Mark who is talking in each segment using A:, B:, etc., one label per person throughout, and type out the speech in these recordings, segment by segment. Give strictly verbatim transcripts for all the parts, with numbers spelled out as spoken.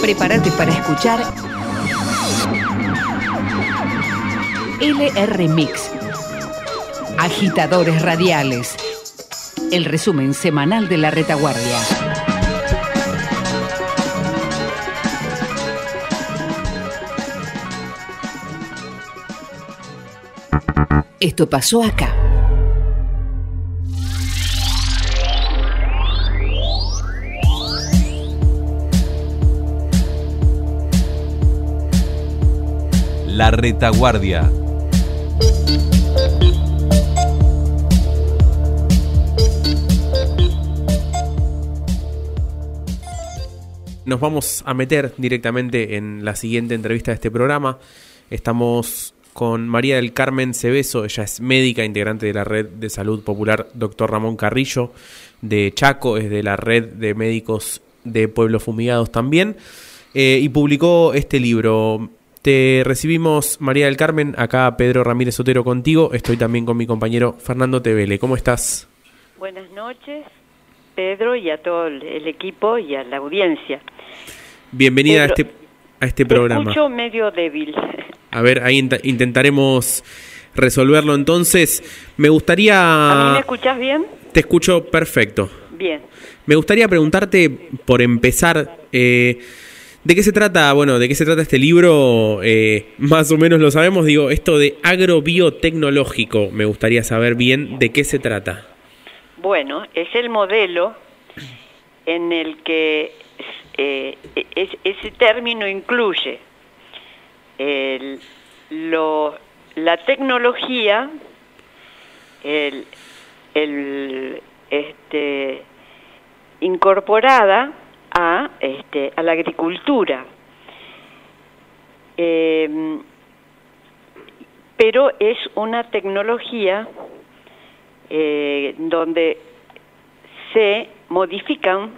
A: Prepárate para escuchar L R Mix, Agitadores Radiales, el resumen semanal de La Retaguardia. Esto pasó acá.
B: La Retaguardia. Nos vamos a meter directamente en la siguiente entrevista de este programa. Estamos con María del Carmen Cebeso. Ella es médica, integrante de la Red de Salud Popular Doctor Ramón Carrillo de Chaco, es de la Red de Médicos de Pueblos Fumigados también, eh, y publicó este libro. Te recibimos, María del Carmen, acá Pedro Ramírez Otero contigo. Estoy también con mi compañero Fernando Tevele. ¿Cómo estás?
C: Buenas noches, Pedro, y a todo el equipo y a la audiencia.
B: Bienvenida Pedro, a este, a este programa.
C: Te escucho medio débil.
B: A ver, ahí int- intentaremos resolverlo entonces. Me gustaría...
C: ¿A mí me escuchás bien?
B: Te escucho perfecto.
C: Bien.
B: Me gustaría preguntarte, por empezar... Eh, ¿De qué se trata? Bueno, ¿de qué se trata este libro? Eh, más o menos lo sabemos. Digo, esto de agrobiotecnológico, me gustaría saber bien de qué se trata.
C: Bueno, es el modelo en el que eh, es, ese término incluye el, lo, la tecnología, el, el, este, incorporada a este a la agricultura, eh, pero es una tecnología eh, donde se modifican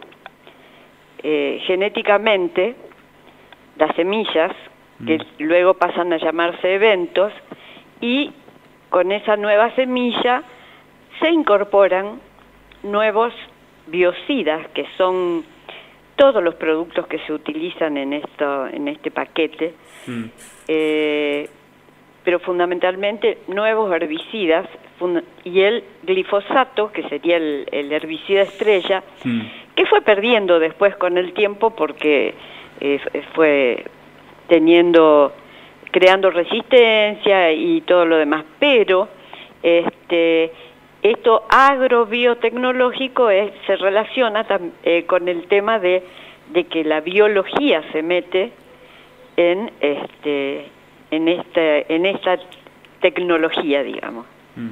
C: eh, genéticamente las semillas, que mm. luego pasan a llamarse eventos, y con esa nueva semilla se incorporan nuevos biocidas, que son todos los productos que se utilizan en esto, en este paquete, mm. eh, pero fundamentalmente nuevos herbicidas, fund- y el glifosato, que sería el, el herbicida estrella, mm. que fue perdiendo después con el tiempo porque eh, fue teniendo, creando resistencia y todo lo demás, pero este esto agrobiotecnológico es, se relaciona tam, eh, con el tema de, de que la biología se mete en este en esta en esta tecnología, digamos.
D: Mm.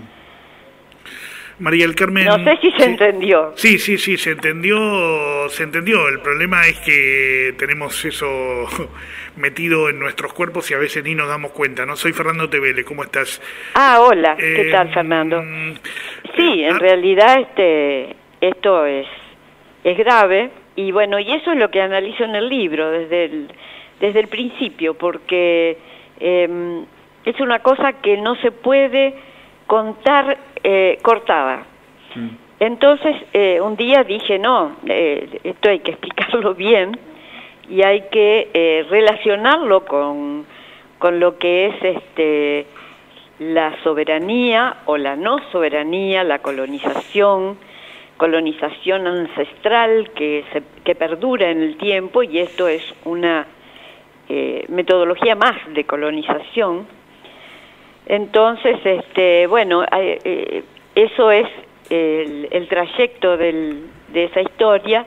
D: María del Carmen...
C: No sé si se
D: sí,
C: entendió.
D: Sí, sí, sí, se entendió, se entendió. El problema es que tenemos eso metido en nuestros cuerpos y a veces ni nos damos cuenta, ¿no? Soy Fernando Tevele, ¿cómo estás?
C: Ah, hola,
D: eh,
C: ¿qué tal, Fernando? Sí, en
D: ah,
C: realidad este esto es es grave, y bueno, y eso es lo que analizo en el libro desde el desde el principio, porque eh, es una cosa que no se puede contar eh, cortada. Mm. Entonces, eh, un día dije, no, eh, esto hay que explicarlo bien y hay que eh, relacionarlo con, con lo que es este la soberanía o la no soberanía, la colonización, colonización ancestral que, se, que perdura en el tiempo, y esto es una eh, metodología más de colonización. Entonces, este, bueno, eh, eso es el, el trayecto del, de esa historia,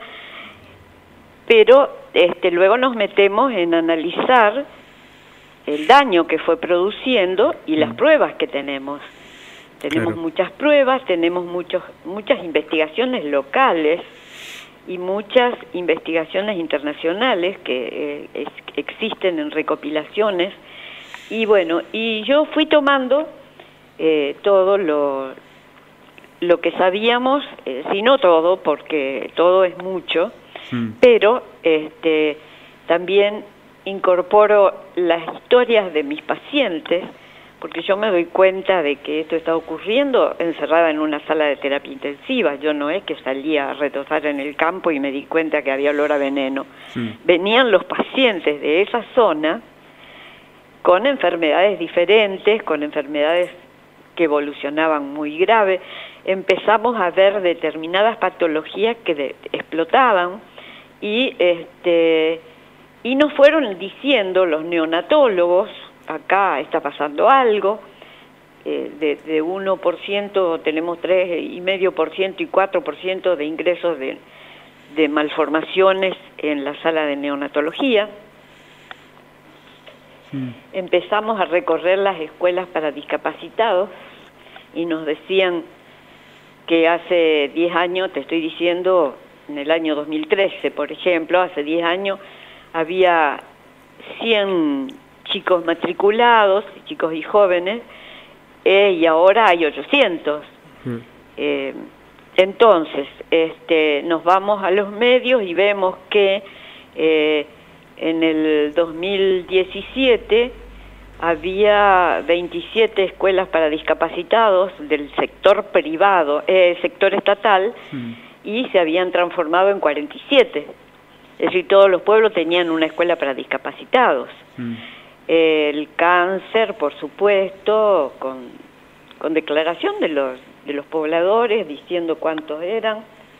C: pero este, luego nos metemos en analizar el daño que fue produciendo y las pruebas que tenemos. Tenemos claro. muchas pruebas, tenemos muchos, muchas investigaciones locales y muchas investigaciones internacionales que eh, es, existen en recopilaciones. Y bueno, y yo fui tomando eh, todo lo, lo que sabíamos, eh, si no todo, porque todo es mucho, mm. pero este, también incorporo las historias de mis pacientes, porque yo me doy cuenta de que esto está ocurriendo encerrada en una sala de terapia intensiva. Yo no es que salía a retosar en el campo y me di cuenta que había olor a veneno. Mm. Venían los pacientes de esa zona con enfermedades diferentes, con enfermedades que evolucionaban muy grave. Empezamos a ver determinadas patologías que de, explotaban y este y nos fueron diciendo los neonatólogos, acá está pasando algo, eh, de, de uno por ciento tenemos tres coma cinco por ciento y cuatro por ciento de ingresos de, de malformaciones en la sala de neonatología. Mm. Empezamos a recorrer las escuelas para discapacitados y nos decían que hace diez años, te estoy diciendo, en el año dos mil trece, por ejemplo, hace diez años, había cien chicos matriculados, chicos y jóvenes, eh, y ahora hay ochocientos. Mm. Eh, entonces, este, nos vamos a los medios y vemos que eh, en el dos mil diecisiete había veintisiete escuelas para discapacitados del sector privado, eh, sector estatal, mm. y se habían transformado en cuarenta y siete. Es decir, todos los pueblos tenían una escuela para discapacitados. Mm. Eh, el cáncer, por supuesto, con, con declaración de los, de los pobladores, diciendo cuántos eran.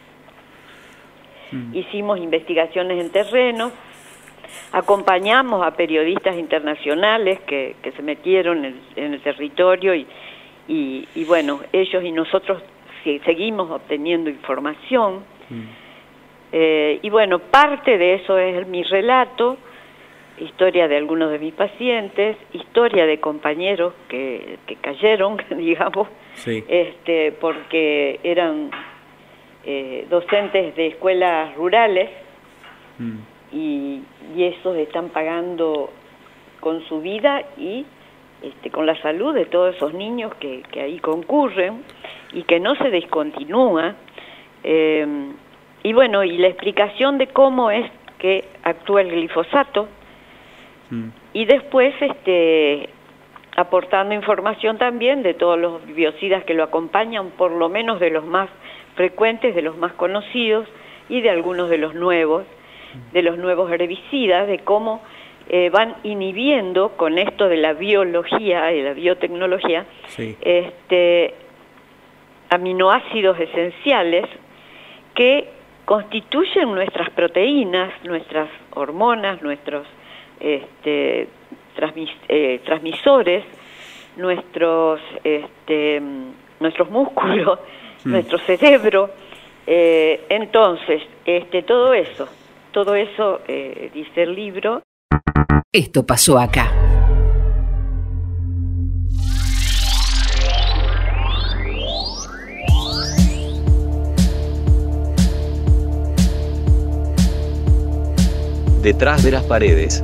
C: Mm. Hicimos investigaciones en terreno. Acompañamos a periodistas internacionales que, que se metieron en, en el territorio y, y, y bueno, ellos y nosotros sí, seguimos obteniendo información. Mm. Eh, y bueno, parte de eso es mi relato, historia de algunos de mis pacientes, historia de compañeros que, que cayeron, digamos, sí. este, porque eran eh, docentes de escuelas rurales. Mm. Y, y esos están pagando con su vida y este, con la salud de todos esos niños que, que ahí concurren y que no se descontinúa. Eh, y bueno, y la explicación de cómo es que actúa el glifosato mm. y después este, aportando información también de todos los biocidas que lo acompañan, por lo menos de los más frecuentes, de los más conocidos y de algunos de los nuevos. de los nuevos herbicidas, de cómo eh, van inhibiendo con esto de la biología y la biotecnología, sí. este, aminoácidos esenciales que constituyen nuestras proteínas, nuestras hormonas, nuestros este, transmis, eh, transmisores, nuestros, este, nuestros músculos, mm. nuestro cerebro. Eh, entonces, este, todo eso Todo eso, eh, dice el libro.
A: Esto pasó acá.
E: Detrás de las paredes.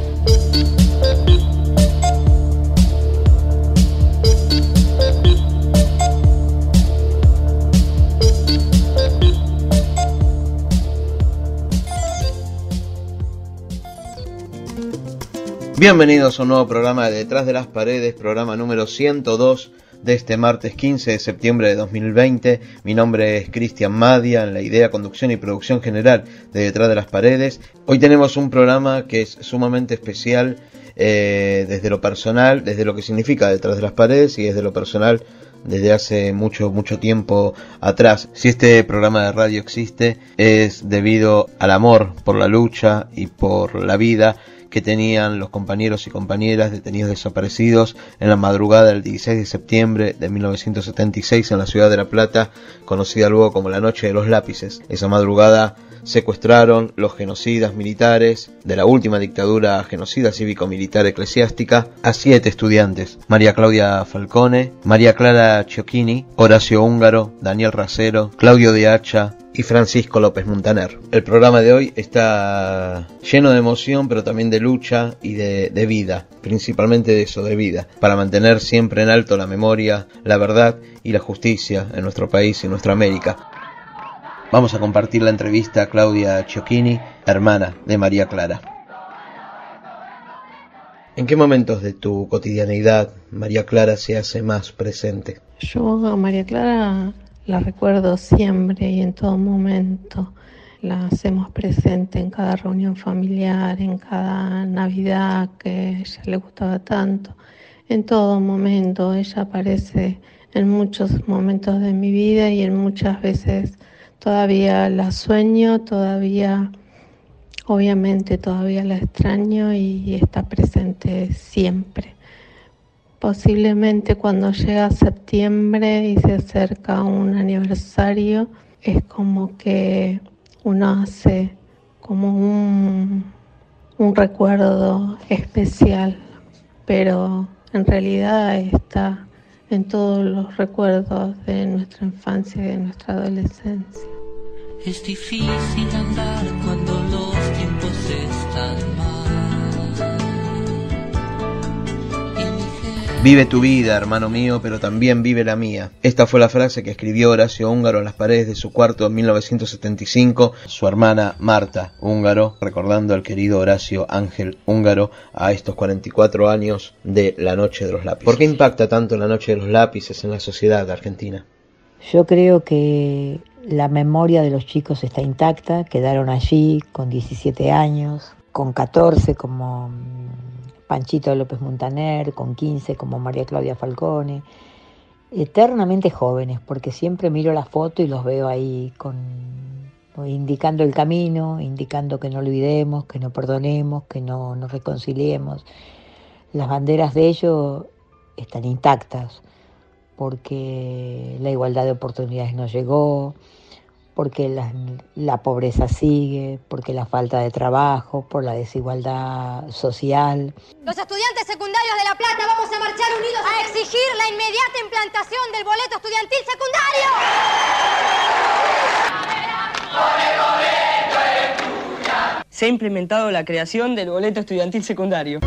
F: Bienvenidos a un nuevo programa de Detrás de las Paredes, programa número ciento dos de este martes quince de septiembre de dos mil veinte. Mi nombre es Cristian Madia, en la idea, conducción y producción general de Detrás de las Paredes. Hoy tenemos un programa que es sumamente especial eh, desde lo personal, desde lo que significa Detrás de las Paredes y desde lo personal desde hace mucho, mucho tiempo atrás. Si este programa de radio existe es debido al amor por la lucha y por la vida que tenían los compañeros y compañeras detenidos desaparecidos en la madrugada del dieciséis de septiembre de mil novecientos setenta y seis en la ciudad de La Plata, conocida luego como la Noche de los Lápices. Esa madrugada secuestraron los genocidas militares de la última dictadura genocida cívico-militar eclesiástica a siete estudiantes: María Claudia Falcone, María Clara Ciocchini, Horacio Húngaro, Daniel Racero, Claudio de Hacha y Francisco López Muntaner. El programa de hoy está lleno de emoción, pero también de lucha y de, de vida, principalmente de eso, de vida, para mantener siempre en alto la memoria, la verdad y la justicia en nuestro país y en nuestra América. Vamos a compartir la entrevista a Claudia Ciocchini, hermana de María Clara. ¿En qué momentos de tu cotidianeidad María Clara se hace más presente?
E: Yo a María Clara la recuerdo siempre y en todo momento. La hacemos presente en cada reunión familiar, en cada Navidad que a ella le gustaba tanto. En todo momento ella aparece en muchos momentos de mi vida y en muchas veces todavía la sueño, todavía, obviamente todavía la extraño y está presente siempre. Posiblemente cuando llega septiembre y se acerca un aniversario, es como que uno hace como un, un recuerdo especial, pero en realidad está en todos los recuerdos de nuestra infancia y de nuestra adolescencia.
G: Es difícil andar cuando los tiempos están mal.
F: Vive tu vida, hermano mío, pero también vive la mía. Esta fue la frase que escribió Horacio Húngaro en las paredes de su cuarto en mil novecientos setenta y cinco, su hermana Marta Húngaro, recordando al querido Horacio Ángel Húngaro a estos cuarenta y cuatro años de La Noche de los Lápices. ¿Por qué impacta tanto La Noche de los Lápices en la sociedad argentina?
H: Yo creo que la memoria de los chicos está intacta, quedaron allí con diecisiete años, con catorce como Panchito López Montaner, con quince como María Claudia Falcone, eternamente jóvenes, porque siempre miro la foto y los veo ahí con, indicando el camino, indicando que no olvidemos, que no perdonemos, que no nos reconciliemos. Las banderas de ellos están intactas, porque la igualdad de oportunidades no llegó, porque la, la pobreza sigue, porque la falta de trabajo, por la desigualdad social.
I: Los estudiantes secundarios de La Plata vamos a marchar unidos a exigir la inmediata implantación del boleto estudiantil secundario.
J: Se ha implementado la creación del boleto estudiantil secundario.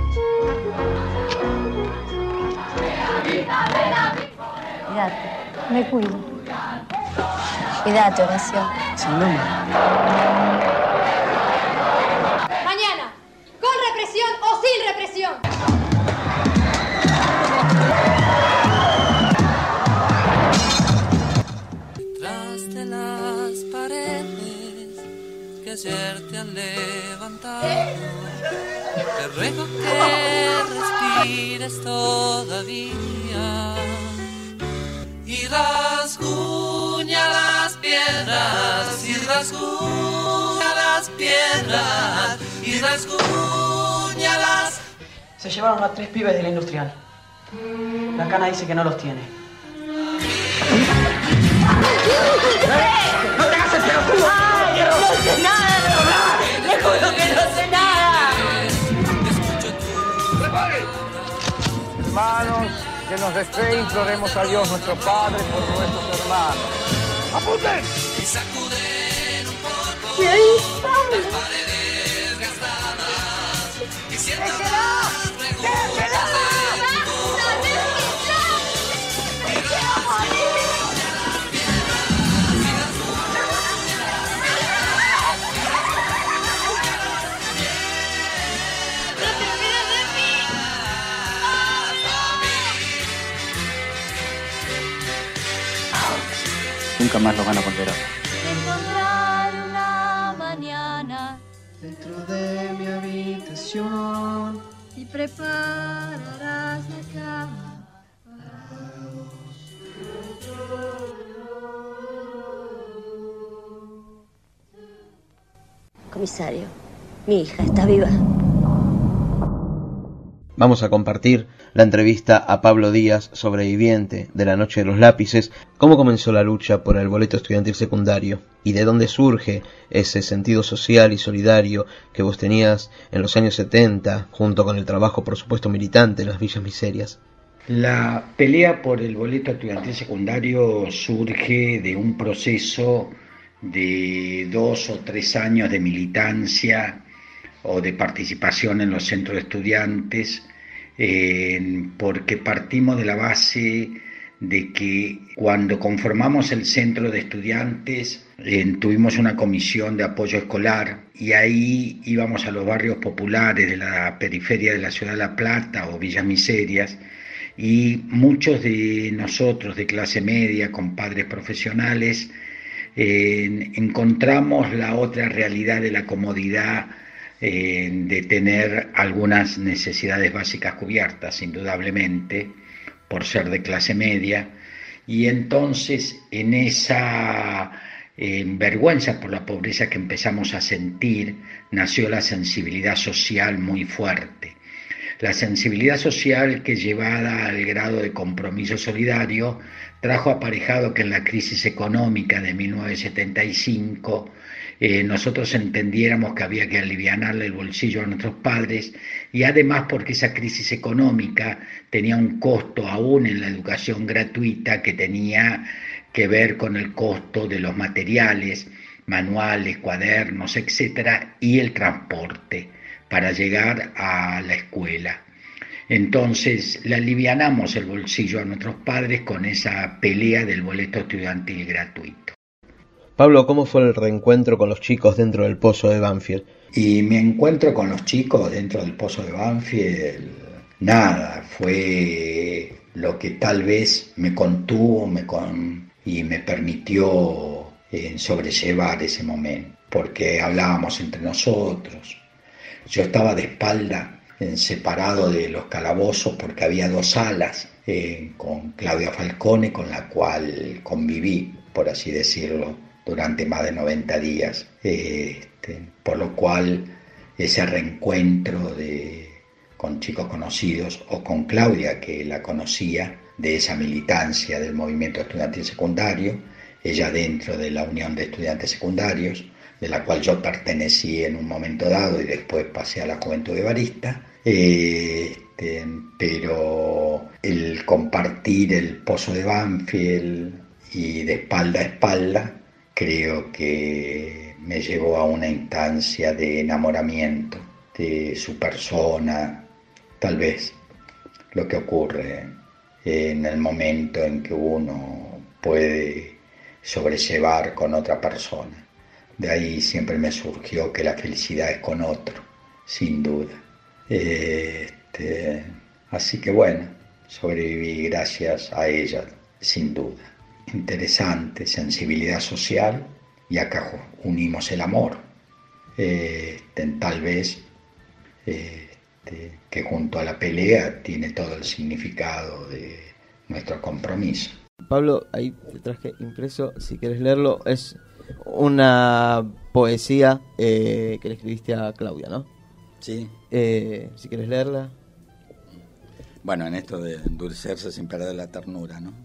K: Cuídate, me cuido. Cuídate, Horacio.
J: Sin nombre.
I: Mañana, con represión o sin represión.
G: Detrás de las paredes que ayer te han levantado, te ruego que respires todavía y rasguña las piedras, y rasguña las piedras, y rasguña las...
J: Se llevaron a tres pibes de la industrial. La cana dice que no los tiene.
I: ¡No te hagas el pelotudo! ¡Ay, no sé nada! ¡Le juro que no sé nada!
L: Hermanos, que nos dé fe, imploremos a Dios nuestro Padre por nuestros hermanos. ¡Apunten!
G: Y sacuden un poco
I: ¿Qué
G: las paredes gastadas y sientan las preguntas de
M: nunca más lo van a ponderar.
I: Encontrar una mañana
G: dentro de mi habitación
I: y prepararás la cama.
K: Comisario, mi hija está viva.
F: Vamos a compartir la entrevista a Pablo Díaz, sobreviviente de La Noche de los Lápices, cómo comenzó la lucha por el boleto estudiantil secundario y de dónde surge ese sentido social y solidario que vos tenías en los años setenta, junto con el trabajo, por supuesto, militante en las villas miserias.
N: La pelea por el boleto estudiantil secundario surge de un proceso de dos o tres años de militancia o de participación en los centros de estudiantes, eh, porque partimos de la base de que cuando conformamos el centro de estudiantes eh, tuvimos una comisión de apoyo escolar y ahí íbamos a los barrios populares de la periferia de la ciudad de La Plata o Villas Miserias, y muchos de nosotros de clase media con padres profesionales eh, encontramos la otra realidad de la comodidad eh, de tener algunas necesidades básicas cubiertas, indudablemente, por ser de clase media, y entonces en esa eh, vergüenza por la pobreza que empezamos a sentir, nació la sensibilidad social muy fuerte. La sensibilidad social que, llevada al grado de compromiso solidario, trajo aparejado que en la crisis económica de mil novecientos setenta y cinco eh, nosotros entendiéramos que había que alivianarle el bolsillo a nuestros padres, y además porque esa crisis económica tenía un costo aún en la educación gratuita que tenía que ver con el costo de los materiales, manuales, cuadernos, etcétera, y el transporte para llegar a la escuela. Entonces le alivianamos el bolsillo a nuestros padres con esa pelea del boleto estudiantil gratuito.
F: Pablo, ¿cómo fue el reencuentro con los chicos dentro del Pozo de Banfield?
N: Y mi encuentro con los chicos dentro del Pozo de Banfield, nada, fue lo que tal vez me contuvo me con, y me permitió eh, sobrellevar ese momento, porque hablábamos entre nosotros. Yo estaba de espalda, eh, separado de los calabozos, porque había dos salas, eh, con Claudia Falcone, con la cual conviví, por así decirlo, durante más de noventa días, eh, este, por lo cual ese reencuentro de, con chicos conocidos, o con Claudia, que la conocía de esa militancia del movimiento estudiantil secundario, ella dentro de la Unión de Estudiantes Secundarios, de la cual yo pertenecí en un momento dado y después pasé a la Juventud Evarista, eh, este, pero el compartir el Pozo de Banfield y de espalda a espalda, creo que me llevó a una instancia de enamoramiento de su persona, tal vez lo que ocurre en el momento en que uno puede sobrellevar con otra persona. De ahí siempre me surgió que la felicidad es con otro, sin duda. Este, así que bueno, sobreviví gracias a ella, sin duda. Interesante, sensibilidad social, y acá unimos el amor, eh, tal vez eh, que junto a la pelea tiene todo el significado de nuestro compromiso.
O: Pablo, ahí te traje impreso, si quieres leerlo, es una poesía eh, que le escribiste a Claudia, ¿no?
P: Sí.
O: Eh, si quieres leerla.
P: Bueno, en esto de endulcerse sin perder la ternura, ¿no?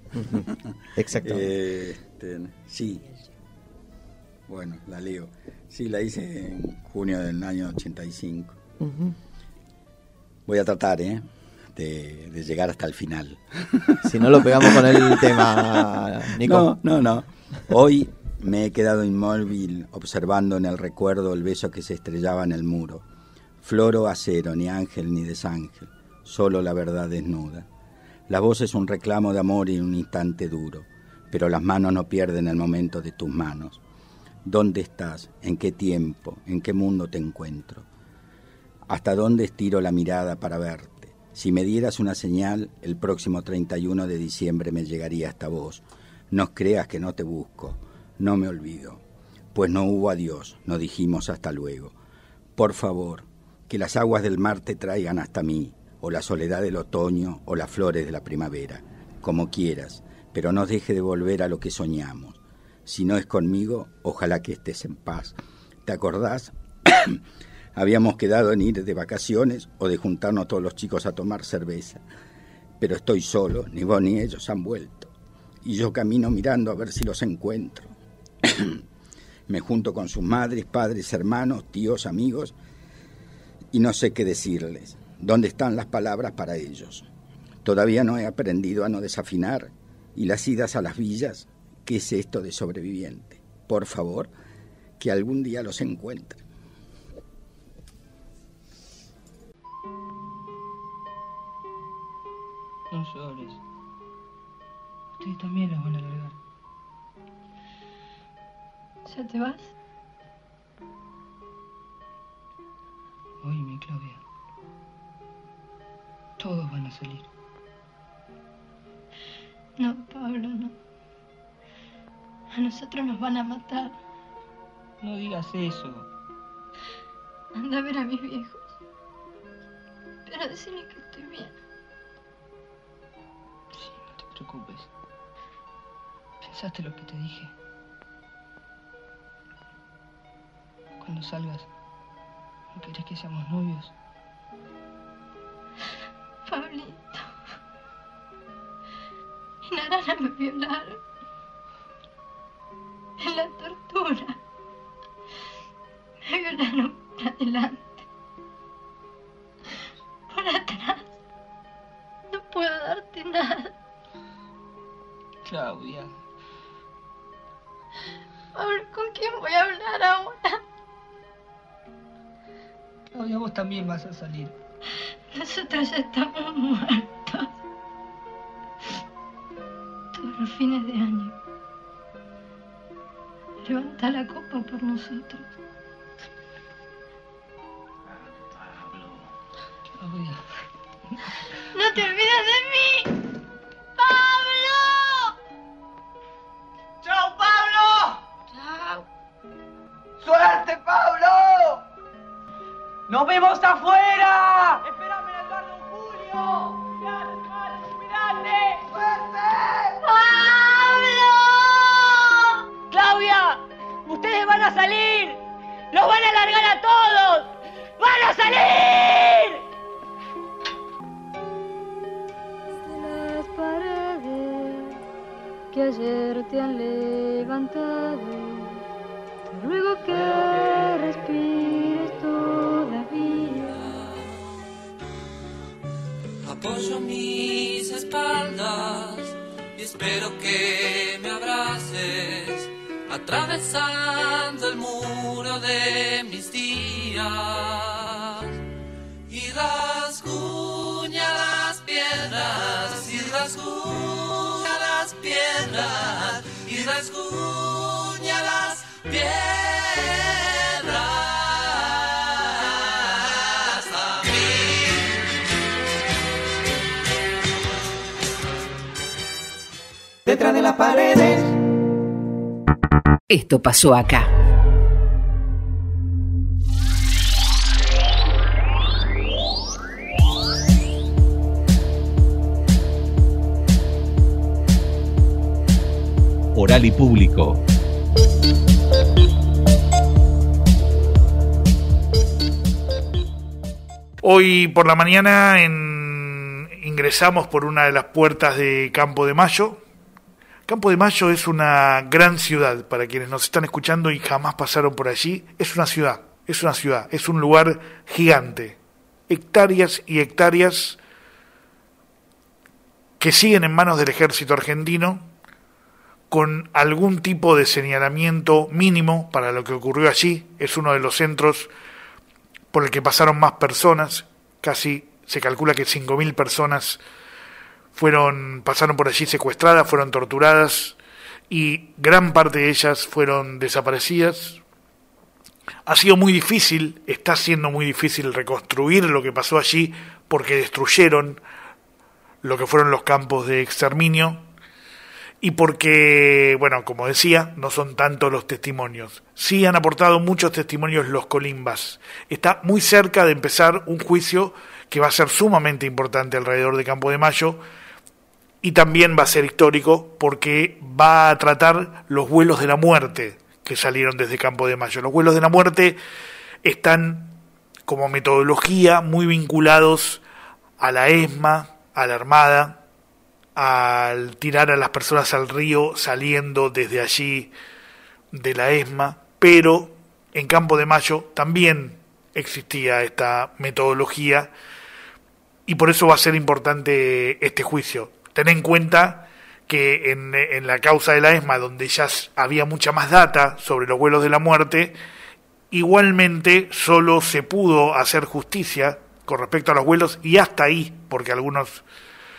O: Exactamente.
P: Eh, este, sí. Bueno, la leo. Sí, la hice en junio del año ochenta y cinco. Uh-huh. Voy a tratar, ¿eh? De, de llegar hasta el final.
O: Si no lo pegamos con el tema, Nico.
P: No, no, no. Hoy me he quedado inmóvil observando en el recuerdo el beso que se estrellaba en el muro. Floro acero, ni ángel ni desángel, solo la verdad desnuda. La voz es un reclamo de amor y un instante duro, pero las manos no pierden el momento de tus manos. ¿Dónde estás? ¿En qué tiempo? ¿En qué mundo te encuentro? ¿Hasta dónde estiro la mirada para verte? Si me dieras una señal, el próximo treinta y uno de diciembre me llegaría hasta vos. No creas que no te busco, no me olvido. Pues no hubo adiós, no dijimos hasta luego. Por favor, que las aguas del mar te traigan hasta mí, o la soledad del otoño, o las flores de la primavera, como quieras, pero no deje de volver a lo que soñamos. Si no es conmigo, ojalá que estés en paz. ¿Te acordás? Habíamos quedado en ir de vacaciones o de juntarnos todos los chicos a tomar cerveza. Pero estoy solo, ni vos ni ellos han vuelto. Y yo camino mirando a ver si los encuentro. Me junto con sus madres, padres, hermanos, tíos, amigos, y no sé qué decirles. ¿Dónde están las palabras para ellos? Todavía no he aprendido a no desafinar. ¿Y las idas a las villas? ¿Qué es esto de sobreviviente? Por favor, que algún día los encuentre.
Q: No llores. Ustedes también los van a largar.
E: ¿Ya te vas?
Q: Oíme, Claudia. Todos van a salir.
E: No, Pablo, no. A nosotros nos van a matar.
Q: No digas eso.
E: Anda a ver a mis viejos. Pero decime que estoy bien.
Q: Sí, no te preocupes. ¿Pensaste lo que te dije? Cuando salgas, ¿no querés que seamos novios?
E: Pablito. En Arana me violaron. En la tortura. Me violaron por adelante. Por atrás. No puedo darte nada.
Q: Claudia.
E: Pablo, ¿con quién voy a hablar ahora?
Q: Claudia, vos también vas a salir.
E: Nosotros ya estamos muertos. Todos los fines de año. Levanta la copa por nosotros.
Q: Claudia.
E: No te olvides de mí. ¡Pablo!
L: ¡Chao, Pablo!
E: ¡Chao!
L: ¡Suerte, Pablo! ¡Nos vemos afuera! ¡Espérame en el bar Don Julio! ¡Cuidate, hermano! ¡Cuidate! ¡Suerte!
E: ¡Pablo!
L: ¡Claudia! ¡Ustedes van a salir! ¡Los van a largar a todos! ¡Van a salir!
R: De las paredes que ayer te han levantado, te ruego que respires todavía.
G: Apoyo mis espaldas y espero que me abraces, atravesando el muro de mis días. Y rasguña las piedras, y rasguña las piedras, y rasguña las piedras.
L: Detrás de las paredes.
A: Esto pasó acá.
S: Oral y público.
D: Hoy por la mañana en... ingresamos por una de las puertas de Campo de Mayo. Campo de Mayo es una gran ciudad, para quienes nos están escuchando y jamás pasaron por allí. Es una ciudad, es una ciudad, es un lugar gigante. Hectáreas y hectáreas que siguen en manos del ejército argentino, con algún tipo de señalamiento mínimo para lo que ocurrió allí. Es uno de los centros por el que pasaron más personas, casi se calcula que cinco mil personas fueron pasaron por allí secuestradas, fueron torturadas y gran parte de ellas fueron desaparecidas. Ha sido muy difícil, está siendo muy difícil reconstruir lo que pasó allí porque destruyeron lo que fueron los campos de exterminio y porque, bueno, como decía, no son tantos los testimonios. Sí han aportado muchos testimonios los colimbas. Está muy cerca de empezar un juicio que va a ser sumamente importante alrededor de Campo de Mayo y también va a ser histórico porque va a tratar los vuelos de la muerte que salieron desde Campo de Mayo. Los vuelos de la muerte están como metodología muy vinculados a la ESMA, a la Armada, al tirar a las personas al río saliendo desde allí de la ESMA, pero en Campo de Mayo también existía esta metodología y por eso va a ser importante este juicio. Ten en cuenta que en, en la causa de la ESMA, donde ya había mucha más data sobre los vuelos de la muerte, igualmente solo se pudo hacer justicia con respecto a los vuelos y hasta ahí, porque algunos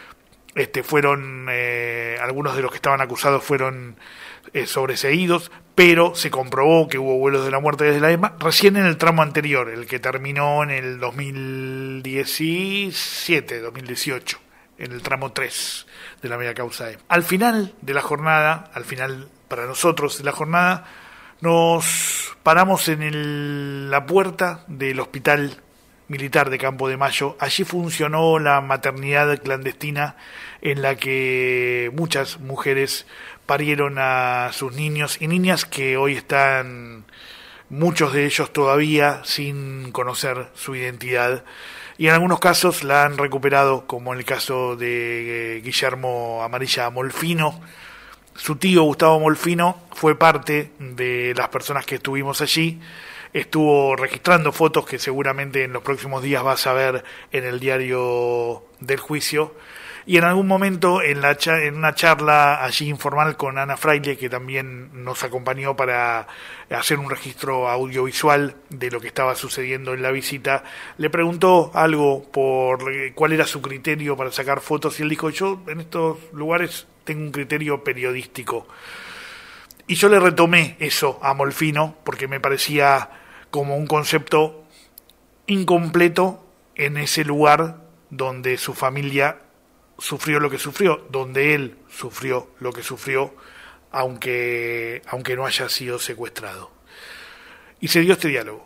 D: este, fueron, eh, algunos de los que estaban acusados fueron eh, sobreseídos, pero se comprobó que hubo vuelos de la muerte desde la ESMA recién en el tramo anterior, el que terminó en el dos mil diecisiete, dos mil dieciocho, en el tramo tres de la mega causa E. Al final de la jornada, al final para nosotros de la jornada, nos paramos en el, la puerta del hospital militar de Campo de Mayo. Allí funcionó la maternidad clandestina en la que muchas mujeres parieron a sus niños y niñas que hoy están, muchos de ellos todavía sin conocer su identidad, y en algunos casos la han recuperado, como en el caso de Guillermo Amarilla Molfino. Su tío Gustavo Molfino fue parte de las personas que estuvimos allí, estuvo registrando fotos que seguramente en los próximos días vas a ver en el diario del juicio, y en algún momento en, la cha- en una charla allí informal con Ana Fraile, que también nos acompañó para hacer un registro audiovisual de lo que estaba sucediendo en la visita, le preguntó algo por cuál era su criterio para sacar fotos, y él dijo: yo en estos lugares tengo un criterio periodístico. Y yo le retomé eso a Molfino porque me parecía como un concepto incompleto en ese lugar donde su familia sufrió lo que sufrió, donde él sufrió lo que sufrió, aunque, aunque no haya sido secuestrado. Y se dio este diálogo.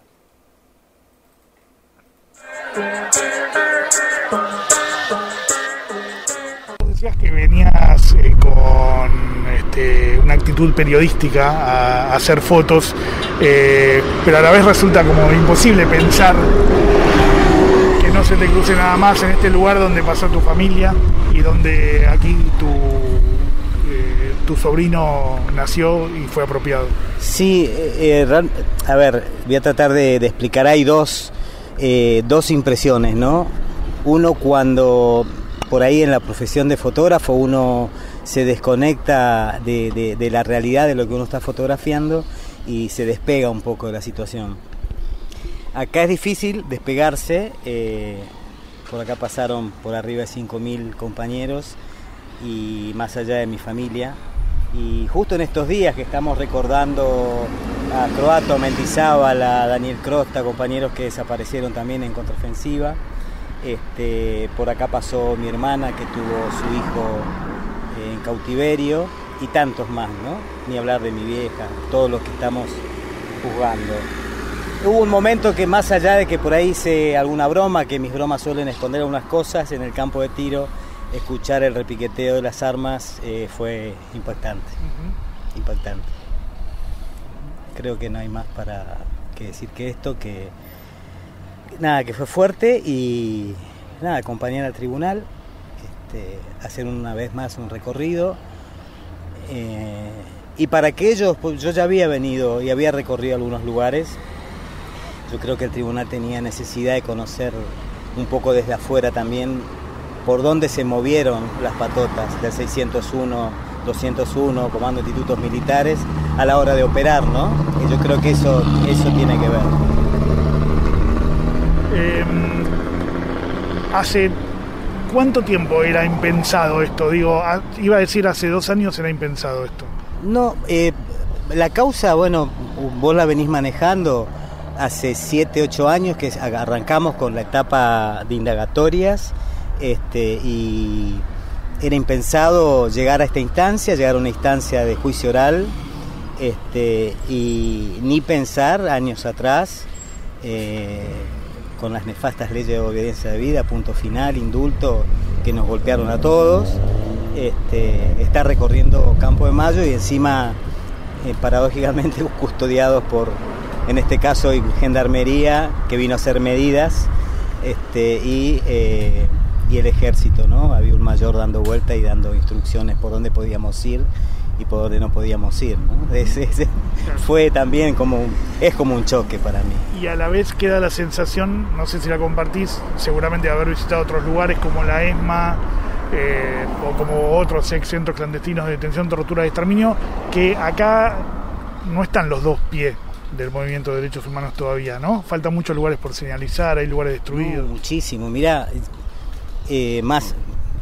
D: Decías que venías eh, con este, una actitud periodística a, a hacer fotos, eh, pero a la vez resulta como imposible pensar que no se te cruce nada más en este lugar donde pasó tu familia y donde aquí tu, eh, tu sobrino nació y fue apropiado.
S: Sí, eh, a ver, voy a tratar de, de explicar. Hay dos, eh, dos impresiones, ¿no? Uno, cuando por ahí en la profesión de fotógrafo uno se desconecta de, de, de la realidad de lo que uno está fotografiando y se despega un poco de la situación. Acá es difícil despegarse, eh, por acá pasaron por arriba de cinco mil compañeros y más allá de mi familia. Y justo en estos días que estamos recordando a Croato, a Mendizábal, a Daniel Crosta, compañeros que desaparecieron también en contraofensiva, este, por acá pasó mi hermana que tuvo su hijo eh, en cautiverio y tantos más, ¿no? Ni hablar de mi vieja, todos los que estamos juzgando. Hubo un momento que más allá de que por ahí hice alguna broma, que mis bromas suelen esconder algunas cosas, en el campo de tiro, escuchar el repiqueteo de las armas eh, fue impactante, uh-huh. impactante. Creo que no hay más para que decir que esto, que nada, que fue fuerte y nada, acompañar al tribunal, este, hacer una vez más un recorrido. Eh, y para que ellos, pues yo ya había venido y había recorrido algunos lugares. Yo creo que el tribunal tenía necesidad de conocer un poco desde afuera también por dónde se movieron las patotas del seiscientos uno, doscientos uno, Comando de Institutos Militares, a la hora de operar, ¿no? Y yo creo que eso, eso tiene que ver.
D: Eh, ¿Hace cuánto tiempo era impensado esto? Digo, iba a decir hace dos años era impensado esto.
S: No, eh, la causa, bueno, vos la venís manejando hace siete, ocho años que arrancamos con la etapa de indagatorias, este, y era impensado llegar a esta instancia, llegar a una instancia de juicio oral, este, y ni pensar años atrás, eh, con las nefastas leyes de obediencia de vida, punto final, indulto, que nos golpearon a todos, este, está recorriendo Campo de Mayo y encima, eh, paradójicamente, custodiados por, en este caso, Gendarmería, que vino a hacer medidas, este, y, eh, y el ejército, ¿no? Había un mayor dando vuelta y dando instrucciones por dónde podíamos ir y por dónde no podíamos ir, ¿no? Es, es, fue también como un, es como un choque para mí.
D: Y a la vez queda la sensación, no sé si la compartís, seguramente de haber visitado otros lugares como la ESMA, eh, o como otros ex centros clandestinos de detención, tortura y exterminio, que acá no están los dos pies del movimiento de derechos humanos todavía, ¿no? Faltan muchos lugares por señalizar, hay lugares destruidos.
S: No, muchísimo, mirá, eh, más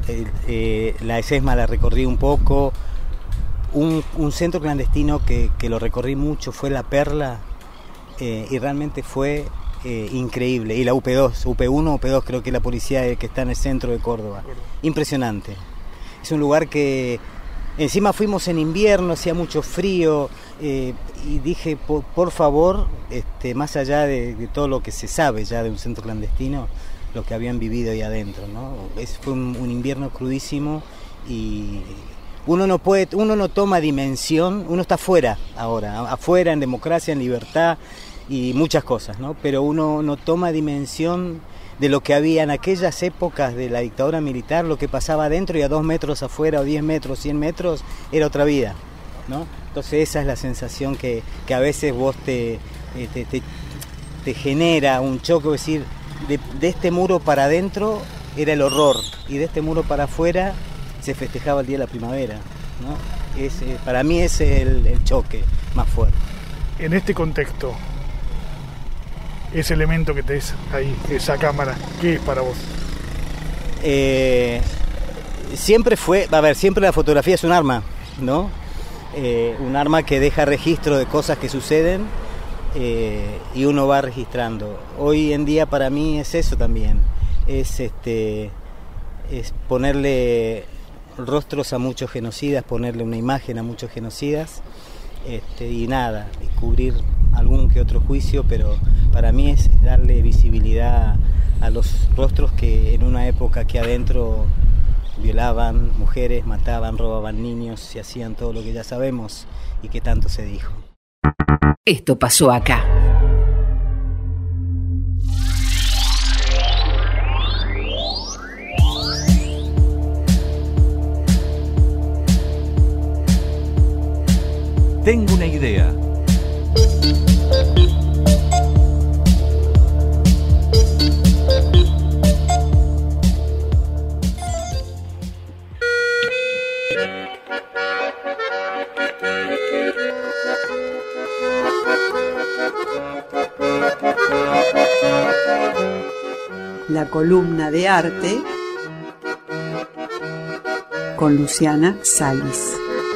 S: eh, eh, la ESESMA la recorrí un poco. Un, un centro clandestino que, que lo recorrí mucho fue La Perla, eh, y realmente fue eh, increíble. Y la U P dos, U P uno, U P dos creo que es la policía que está en el centro de Córdoba. Impresionante. Es un lugar que encima fuimos en invierno, hacía mucho frío, eh, y dije, por, por favor, este, más allá de, de todo lo que se sabe ya de un centro clandestino, lo que habían vivido ahí adentro, ¿no? Es, fue un, un invierno crudísimo y uno no puede, uno no toma dimensión, uno está afuera ahora, afuera en democracia, en libertad y muchas cosas, ¿no? Pero uno no toma dimensión de lo que había en aquellas épocas de la dictadura militar, lo que pasaba adentro, y a dos metros afuera, o diez metros, cien metros, era otra vida, ¿no? Entonces esa es la sensación que, que a veces vos te, te, te, te genera un choque, es decir, de, de este muro para adentro era el horror, y de este muro para afuera se festejaba el Día de la Primavera, ¿no? Es, eh, para mí es el, el choque más fuerte.
D: En este contexto, ese elemento que tenés ahí, esa cámara, ¿qué es para vos?
S: Eh, siempre fue, a ver, siempre la fotografía es un arma, ¿no? Eh, un arma que deja registro de cosas que suceden, eh, y uno va registrando. Hoy en día para mí es eso también, es este, es ponerle rostros a muchos genocidas, ponerle una imagen a muchos genocidas, este, y nada, y cubrir algún que otro juicio, pero para mí es darle visibilidad a los rostros que en una época aquí adentro violaban mujeres, mataban, robaban niños y hacían todo lo que ya sabemos y que tanto se dijo.
A: Esto pasó acá.
T: Tengo una idea.
U: La columna de arte con Luciana Salis.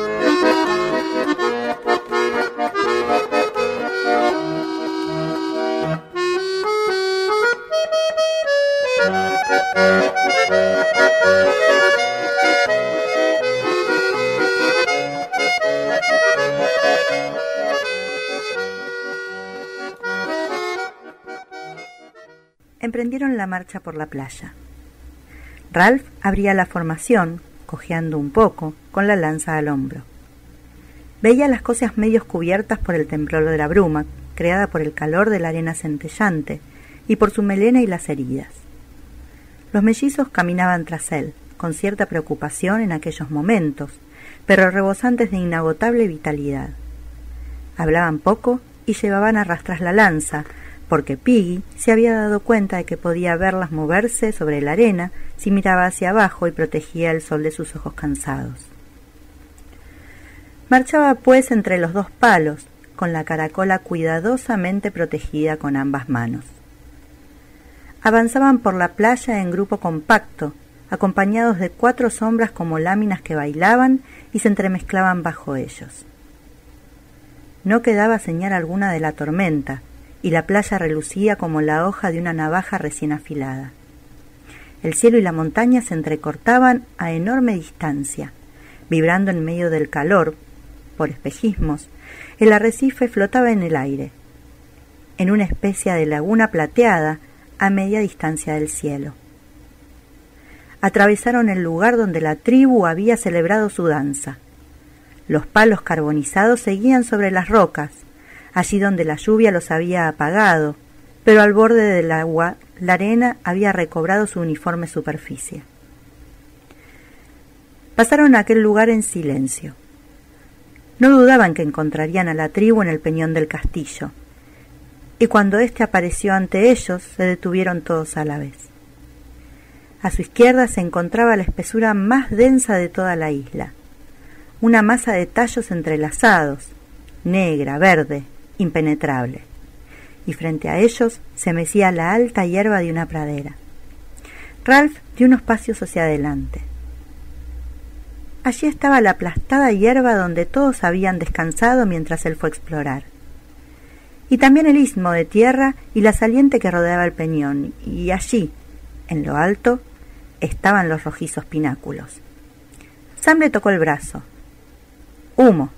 V: Emprendieron la marcha por la playa. Ralph abría la formación, cojeando un poco, con la lanza al hombro. Veía las cosas medios cubiertas por el temblor de la bruma, creada por el calor de la arena centellante y por su melena y las heridas. Los mellizos caminaban tras él, con cierta preocupación en aquellos momentos, pero rebosantes de inagotable vitalidad. Hablaban poco y llevaban a rastras la lanza, porque Piggy se había dado cuenta de que podía verlas moverse sobre la arena si miraba hacia abajo y protegía el sol de sus ojos cansados. Marchaba pues entre los dos palos, con la caracola cuidadosamente protegida con ambas manos. Avanzaban por la playa en grupo compacto, acompañados de cuatro sombras como láminas que bailaban y se entremezclaban bajo ellos. No quedaba señal alguna de la tormenta, y la playa relucía como la hoja de una navaja recién afilada. El cielo y la montaña se entrecortaban a enorme distancia, vibrando en medio del calor. Por espejismos, el arrecife flotaba en el aire, en una especie de laguna plateada a media distancia del cielo. Atravesaron el lugar donde la tribu había celebrado su danza. Los palos carbonizados seguían sobre las rocas, allí donde la lluvia los había apagado, pero al borde del agua la arena había recobrado su uniforme superficie. Pasaron a aquel lugar en silencio. No dudaban que encontrarían a la tribu en el peñón del castillo, y cuando éste apareció ante ellos, se detuvieron todos a la vez. A su izquierda se encontraba la espesura más densa de toda la isla, una masa de tallos entrelazados, negra, verde, impenetrable, y frente a ellos se mecía la alta hierba de una pradera. Ralph dio unos pasos hacia adelante. allí estaba la aplastada hierba donde todos habían descansado mientras él fue a explorar. Y también el istmo de tierra y la saliente que rodeaba el peñón, y allí, en lo alto, estaban los rojizos pináculos. Sam le tocó el brazo. Humo.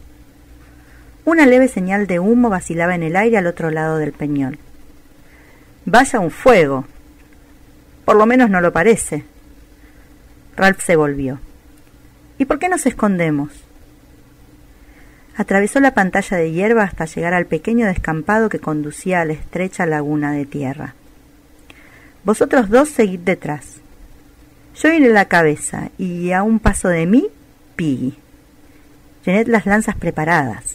V: Una leve señal de humo vacilaba en el aire al otro lado del peñón. Vaya un fuego. Por lo menos no lo parece. Ralph se volvió. ¿Y por qué nos escondemos? Atravesó la pantalla de hierba hasta llegar al pequeño descampado que conducía a la estrecha laguna de tierra. Vosotros dos seguid detrás. Yo iré a la cabeza y a un paso de mí, Piggy. Tened las lanzas preparadas.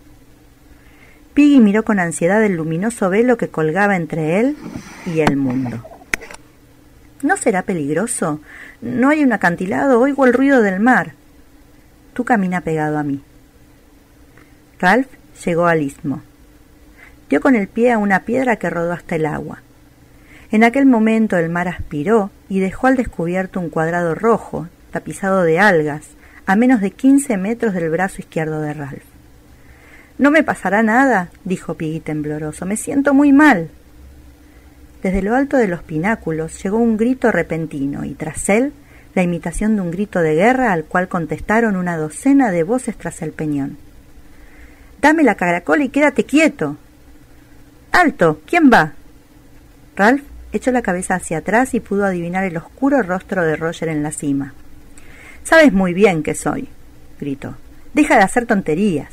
V: Piggy miró con ansiedad el luminoso velo que colgaba entre él y el mundo. ¿No será peligroso? No hay un acantilado, oigo el ruido del mar. Tú camina pegado a mí. Ralph llegó al istmo. Dio con el pie a una piedra que rodó hasta el agua. En aquel momento el mar aspiró y dejó al descubierto un cuadrado rojo, tapizado de algas, a menos de quince metros del brazo izquierdo de Ralph. «No me pasará nada», dijo Piggy tembloroso. «Me siento muy mal». Desde lo alto de los pináculos llegó un grito repentino y tras él la imitación de un grito de guerra al cual contestaron una docena de voces tras el peñón. «Dame la caracola y quédate quieto». «¡Alto! ¿Quién va?» Ralph echó la cabeza hacia atrás y pudo adivinar el oscuro rostro de Roger en la cima. «Sabes muy bien que soy», gritó. «Deja de hacer tonterías».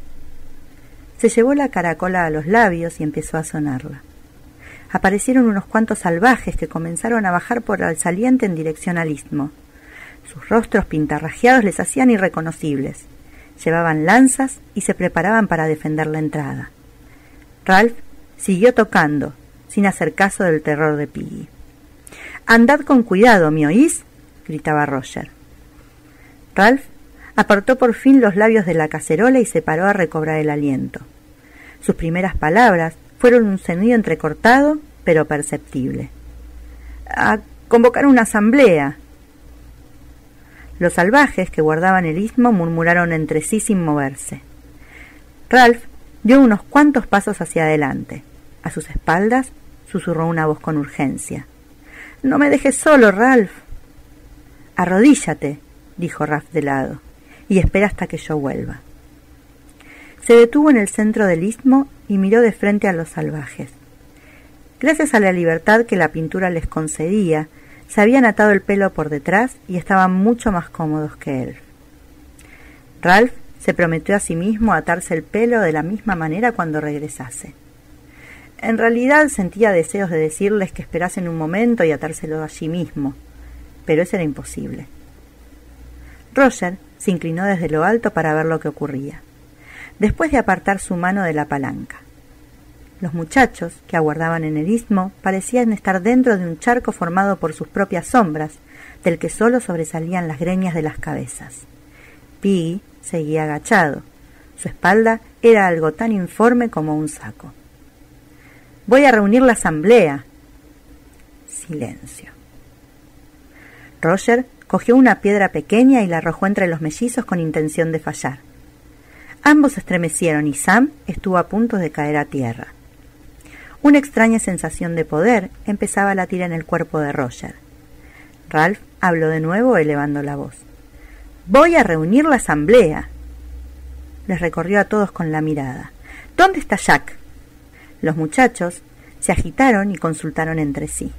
V: Se llevó la caracola a los labios y empezó a sonarla. Aparecieron unos cuantos salvajes que comenzaron a bajar por el saliente en dirección al istmo. Sus rostros pintarrajeados les hacían irreconocibles. Llevaban lanzas y se preparaban para defender la entrada. Ralph siguió tocando, sin hacer caso del terror de Piggy. «Andad con cuidado, ¿me oís?», gritaba Roger. Ralph apartó por fin los labios de la cacerola y se paró a recobrar el aliento. Sus primeras palabras fueron un sonido entrecortado, pero perceptible. «A convocar una asamblea». Los salvajes que guardaban el istmo murmuraron entre sí sin moverse. Ralph dio unos cuantos pasos hacia adelante. A sus espaldas susurró una voz con urgencia. «No me dejes solo, Ralph». «Arrodíllate», dijo Ralph de lado, «y espera hasta que yo vuelva». Se detuvo en el centro del istmo y miró de frente a los salvajes. Gracias a la libertad que la pintura les concedía, se habían atado el pelo por detrás y estaban mucho más cómodos que él. Ralph se prometió a sí mismo atarse el pelo de la misma manera cuando regresase. En realidad sentía deseos de decirles que esperasen un momento y atárselo allí mismo, pero eso era imposible. Roger se inclinó desde lo alto para ver lo que ocurría, después de apartar su mano de la palanca. Los muchachos que aguardaban en el istmo parecían estar dentro de un charco formado por sus propias sombras, del que solo sobresalían las greñas de las cabezas. Piggy seguía agachado. Su espalda era algo tan informe como un saco. «Voy a reunir la asamblea». Silencio. Roger cogió una piedra pequeña y la arrojó entre los mellizos con intención de fallar. Ambos se estremecieron y Sam estuvo a punto de caer a tierra. Una extraña sensación de poder empezaba a latir en el cuerpo de Roger. Ralph habló de nuevo elevando la voz. «Voy a reunir la asamblea». Les recorrió a todos con la mirada. «¿Dónde está Jack?» Los muchachos se agitaron y consultaron entre sí.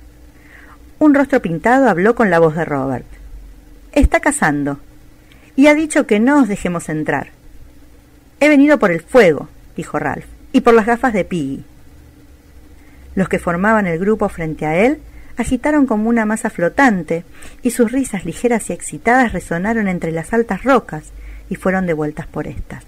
V: Un rostro pintado habló con la voz de Robert. «Está cazando y ha dicho que no os dejemos entrar». «He venido por el fuego», dijo Ralph, «y por las gafas de Piggy». Los que formaban el grupo frente a él agitaron como una masa flotante y sus risas ligeras y excitadas resonaron entre las altas rocas y fueron devueltas por éstas.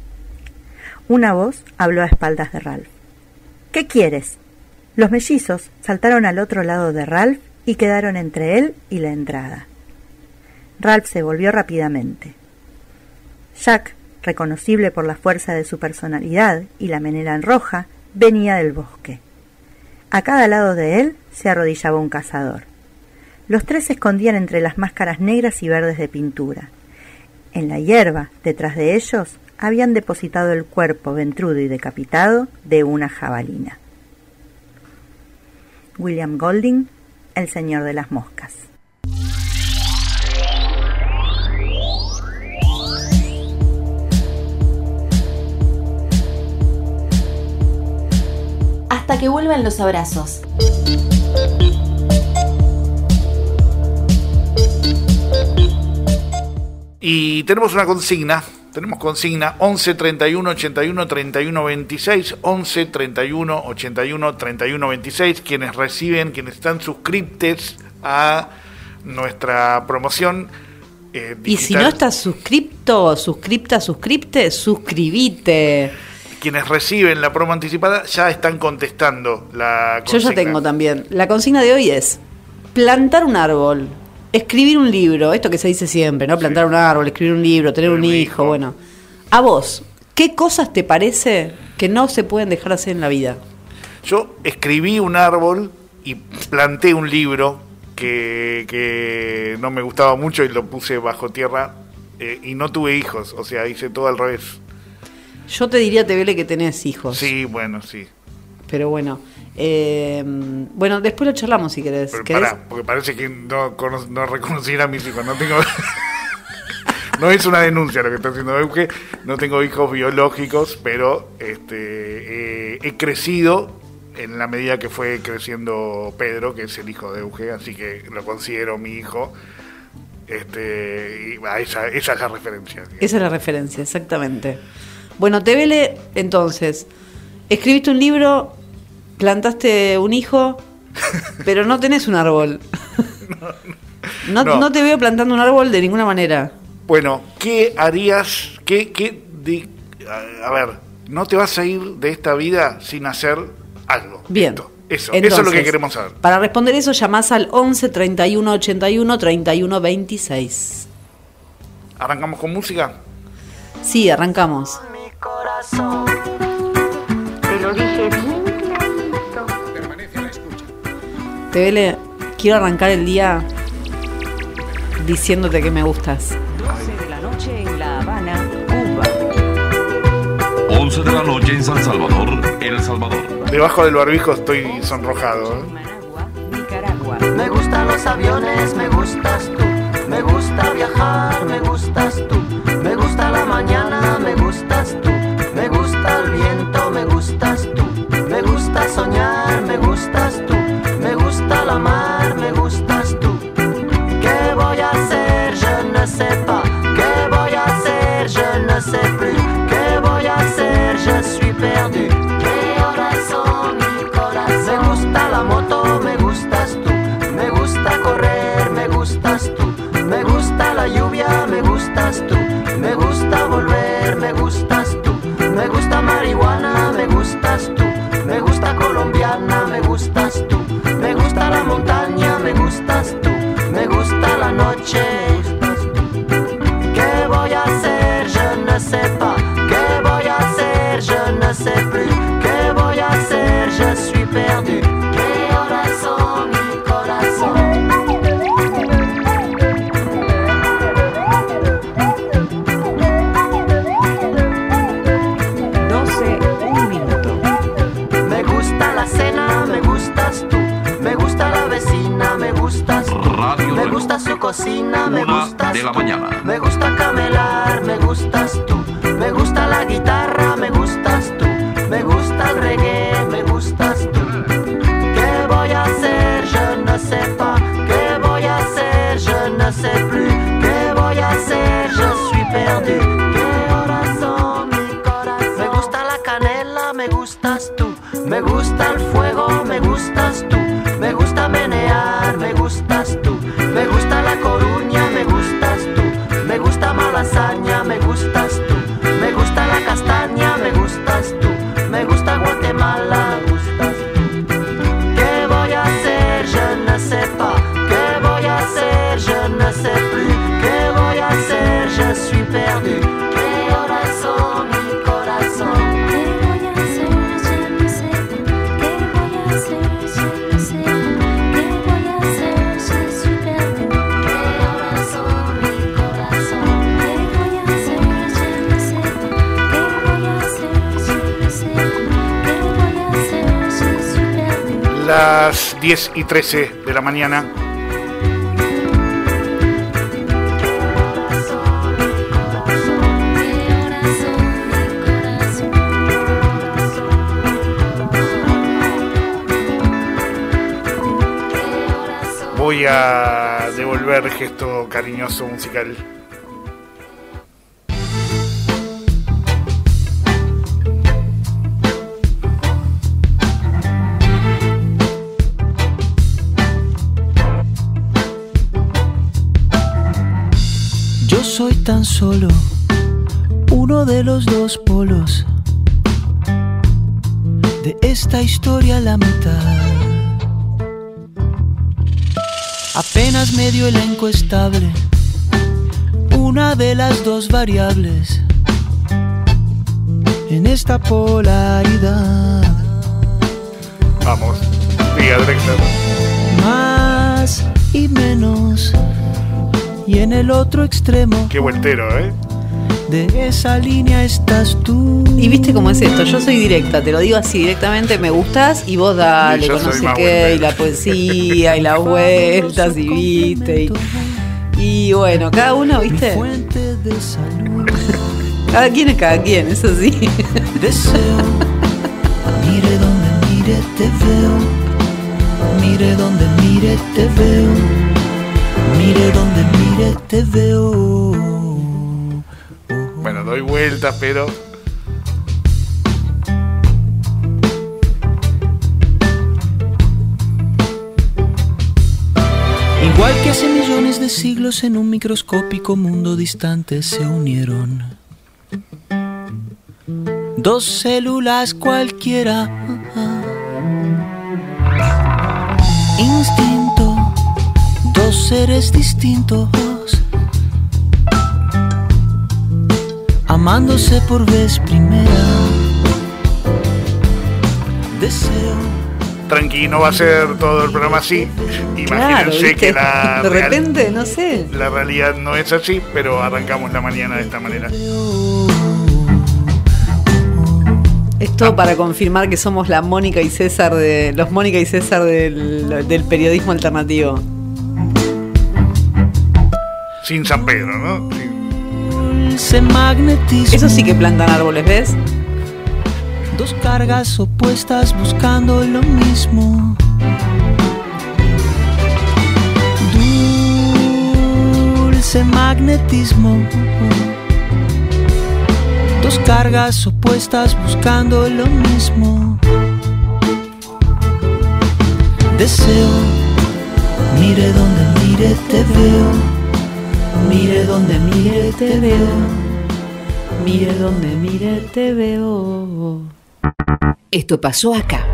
V: Una voz habló a espaldas de Ralph. «¿Qué quieres?» Los mellizos saltaron al otro lado de Ralph y quedaron entre él y la entrada. Ralph se volvió rápidamente. Jack, reconocible por la fuerza de su personalidad y la melena roja, venía del bosque. A cada lado de él se arrodillaba un cazador. Los tres se escondían entre las máscaras negras y verdes de pintura. En la hierba, detrás de ellos, habían depositado el cuerpo ventrudo y decapitado de una jabalina. William Golding, El señor de las moscas.
B: Hasta que vuelvan los abrazos.
D: Y tenemos una consigna, tenemos consigna once treinta y uno ochenta y uno treinta y uno veintiséis, once treinta y uno ochenta y uno treinta y uno veintiséis, quienes reciben, quienes están suscriptes a nuestra promoción eh, digital.
T: Y si no estás suscripto, suscripta, suscripte, suscribite.
D: Quienes reciben la promo anticipada ya están contestando la consigna.
T: Yo ya tengo también. La consigna de hoy es plantar un árbol, escribir un libro, esto que se dice siempre, ¿no? Plantar sí. un árbol, escribir un libro, tener un hijo, hijo, bueno. A vos, ¿qué cosas te parece que no se pueden dejar de hacer en la vida?
D: Yo escribí un árbol y planté un libro que, que no me gustaba mucho y lo puse bajo tierra eh, y no tuve hijos, o sea, hice todo al revés.
T: Yo te diría, Tevele, que tenés hijos.
D: Sí, bueno, sí.
T: Pero bueno, eh, bueno, después lo charlamos si querés.
D: Pero
T: ¿Querés?
D: Pará, porque parece que no, no reconociera a mis hijos. No tengo, no es una denuncia lo que está haciendo Euge. No tengo hijos biológicos, pero este, eh, he crecido en la medida que fue creciendo Pedro, que es el hijo de Euge, así que lo considero mi hijo. Este, y, ah, esa, esa es la referencia. Digamos.
T: Esa es la referencia, exactamente. Bueno, Tevele, entonces, escribiste un libro, plantaste un hijo, pero no tenés un árbol. No, no, no. no te veo plantando un árbol de ninguna manera.
D: Bueno, ¿qué harías? ¿Qué, qué de, a, a ver, no te vas a ir de esta vida sin hacer algo.
T: Bien.
D: Esto, eso,
T: entonces,
D: eso es lo que queremos saber.
T: Para responder eso, llamás al once treinta y uno ochenta y uno treinta y uno veintiséis.
D: ¿Arrancamos con música?
T: Sí, arrancamos.
W: Corazón, te lo dije bien clarito.
D: Permanece a la escucha.
T: Tevele, quiero arrancar el día diciéndote que me gustas.
A: doce de la noche en La Habana, Cuba.
X: once de la noche en San Salvador, El Salvador.
D: Debajo del barbijo estoy sonrojado. ¿eh?
A: Managua, Nicaragua.
W: Me gustan los aviones, me gustas tú. Me gusta viajar, me gustas tú. Me gusta la mañana, me gustas tú. Me gusta el viento, me gustas tú. Me gusta soñar, me gustas tú. Me gusta la mar, me gustas tú. ¿Qué voy a hacer? Je ne sais pas. ¿Qué voy a hacer? Je ne sais plus. ¿Qué voy a hacer? Je suis perdu. ¿Qué horas son mi corazón? Me gusta la moto, me gustas tú. Me gusta correr, me gustas tú. Me gusta la lluvia, me gustas tú. Me gusta volver, me gustas tú. Me gusta marihuana, me gustas tú. Me gusta colombiana, me gustas tú. Me gusta la montaña, me gustas tú. Me gusta la noche, me gustas tú. ¿Qué voy a hacer? Je ne sais pas. ¿Qué voy a hacer? Je ne sais plus. ¿Qué voy a hacer? Je suis perdu. ¿Qué horas son mi corazón?
X: Radio
W: me gusta su cocina, me
X: Una
W: gustas
X: de la
W: tú.
X: mañana.
W: Me gusta camelar, me gustas tú. Me gusta la guitarra, me gustas tú. Me gusta el reggae, me gustas tú. ¿Qué voy a hacer? Je ne sais pas. ¿Qué voy a hacer? Je ne sais plus. ¿Qué voy a hacer? Je suis perdu. ¿Qué horas son mi corazón? Me gusta la canela, me gustas tú. Me gusta el fuego, me gustas tú. Me gusta menear, me gustas tú. Me gusta La Coruña, me gustas tú. Me gusta Malasaña, me gustas tú. Me gusta la castaña, me gustas tú. Me gusta Guatemala, me gustas tú. ¿Qué voy a hacer? Je ne sais pas. ¿Qué voy a hacer? Je ne sais plus. ¿Qué voy a hacer? Je suis perdu. ¿Qué horas son mi corazón?
R: ¿Qué voy a hacer? Je ne sais pas. ¿Qué voy a hacer? Je ne sais pas. ¿Qué voy a hacer? Je suis
D: Las diez y trece de la mañana. Voy a devolver gesto cariñoso musical.
C: Yo soy tan solo uno de los dos polos de esta historia, la mitad. Apenas medio elenco estable, una de las dos variables en esta polaridad.
D: Vamos, diga Drexler.
C: Más y menos, y en el otro extremo.
D: Qué vueltero, ¿eh?
C: De esa línea estás tú.
T: Y viste cómo es esto, yo soy directa, te lo digo así directamente, me gustás y vos dale, con no sé qué, y la poesía, y las vueltas, y viste, y, y bueno, cada uno, viste, cada quien es cada quien, eso sí.
C: Deseo, mire donde mire te veo, mire donde mire te veo, mire donde mire te veo.
D: Bueno, doy vueltas, pero...
C: Igual que hace millones de siglos en un microscópico mundo distante se unieron dos células cualquiera. Instinto, dos seres distintos, amándose por vez primera. Deseo.
D: Tranqui, no va a ser todo el programa así. Imagínense
T: claro,
D: que la
T: de
D: real,
T: repente, no sé.
D: La realidad no es así, pero arrancamos la mañana de esta manera.
T: Esto para confirmar que somos la Mónica y César de los Mónica y César del, del periodismo alternativo.
D: Sin San Pedro, ¿no? Sin...
T: Eso sí que plantan árboles, ¿ves?
C: Dos cargas opuestas buscando lo mismo. Dulce magnetismo. Dos cargas opuestas buscando lo mismo. Deseo, mire donde mire te veo. Mire donde mire te veo, mire donde mire te veo.
A: Esto pasó acá.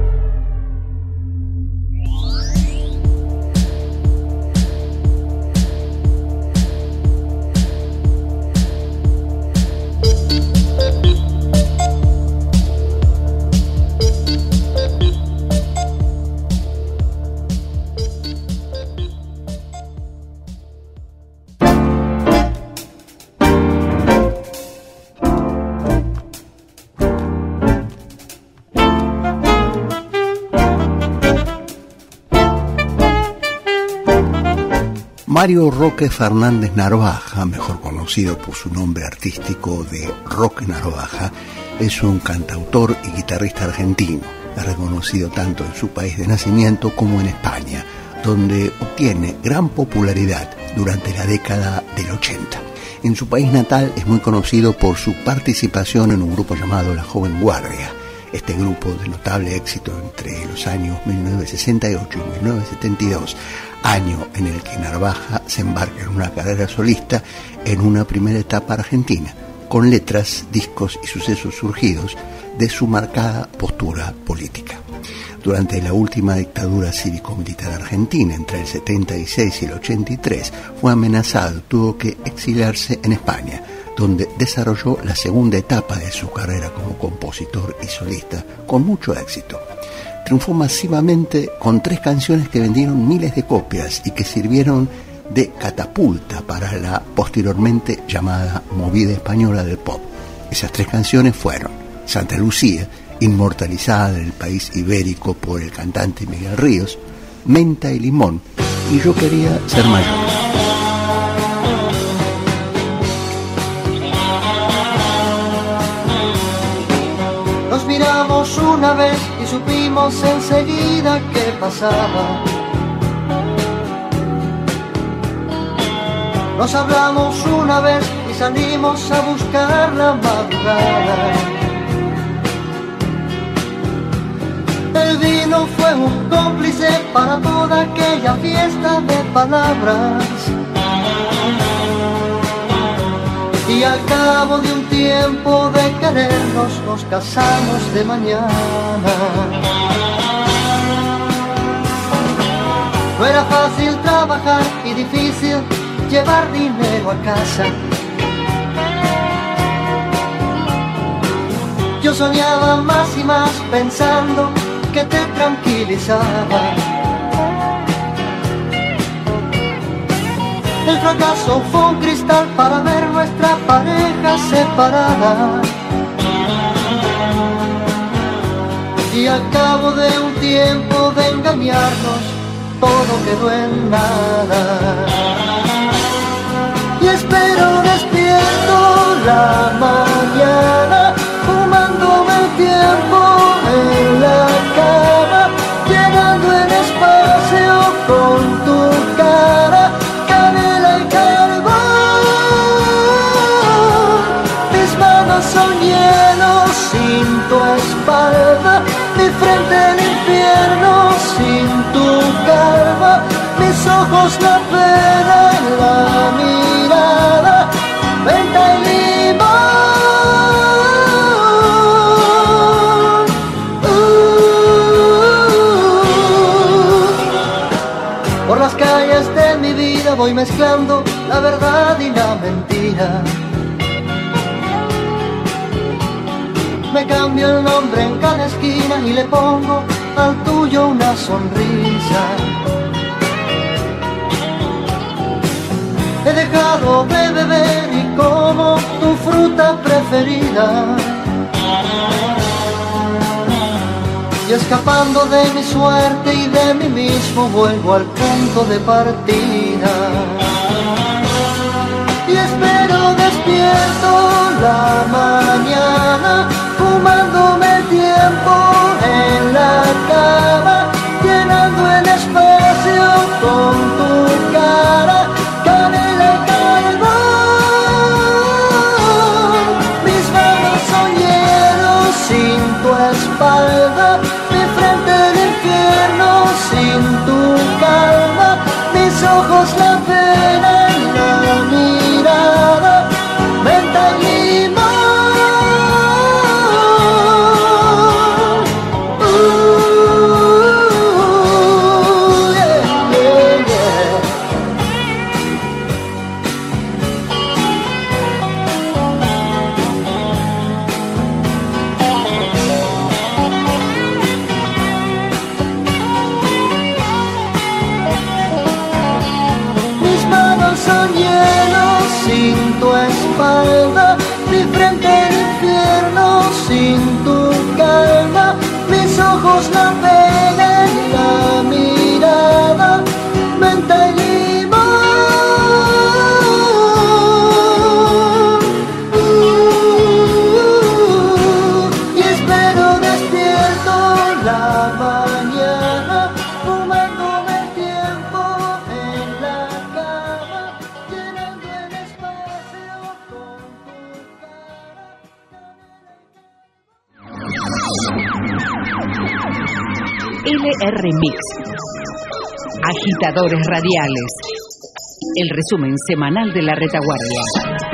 H: Mario Roque Fernández Narvaja, mejor conocido por su nombre artístico de Roque Narvaja, es un cantautor y guitarrista argentino. Es reconocido tanto en su país de nacimiento como en España, donde obtiene gran popularidad durante la década del ochenta. En su país natal es muy conocido por su participación en un grupo llamado La Joven Guardia. Este grupo de notable éxito entre los años mil novecientos sesenta y ocho y mil novecientos setenta y dos, año en el que Narvaja se embarca en una carrera solista en una primera etapa argentina, con letras, discos y sucesos surgidos de su marcada postura política. Durante la última dictadura cívico-militar argentina, entre el setenta y seis y el ochenta y tres, fue amenazado y tuvo que exiliarse en España, donde desarrolló la segunda etapa de su carrera como compositor y solista con mucho éxito. Triunfó masivamente con tres canciones que vendieron miles de copias y que sirvieron de catapulta para la posteriormente llamada movida española del pop. Esas tres canciones fueron Santa Lucía inmortalizada en el país ibérico por el cantante Miguel Ríos, Menta y Limón, y yo quería ser mayor.
W: Nos miramos una vez y supimos enseguida qué pasaba. Nos hablamos una vez y salimos a buscar la madrugada. El vino fue un cómplice para toda aquella fiesta de palabras. Y al cabo de un tiempo de querernos, nos casamos de mañana. No era fácil trabajar y difícil llevar dinero a casa. Yo soñaba más y más pensando que te tranquilizaba. El fracaso fue un cristal para ver nuestra pareja separada. Y al cabo de un tiempo de engañarnos, todo quedó en nada. Y espero despierto la mañana, fumándome el tiempo en la cama, llenando el espacio con tu cara, canela y carbón. Mis manos son hielo sin tu espalda, mi frente el infierno sin tu calma, mis ojos la pena en la mirada, menta y limón. Uh, por las calles de mi vida voy mezclando la verdad y la mentira. Me cambio el nombre en cada esquina y le pongo al tuyo una sonrisa. He dejado de beber y como tu fruta preferida. Y escapando de mi suerte y de mí mismo vuelvo al punto de partida. Y espero despierto la mañana, fumándome el tiempo en la cama, llenando el espacio con tu cara, canela y carbón. Mis manos son hielo sin tu espalda, mi frente el infierno sin tu calma, mis ojos la pena en la mirada, menta y limón. Son hielo sin tu espalda, mi frente el infierno sin tu calma, mis ojos la pena en la mirada, menta y limón. Uh, y espero despierto la mañana, fumándome el tiempo en la cama, llenando el espacio con tu cara.
A: L R Mix. Agitadores radiales. El resumen semanal de la retaguardia.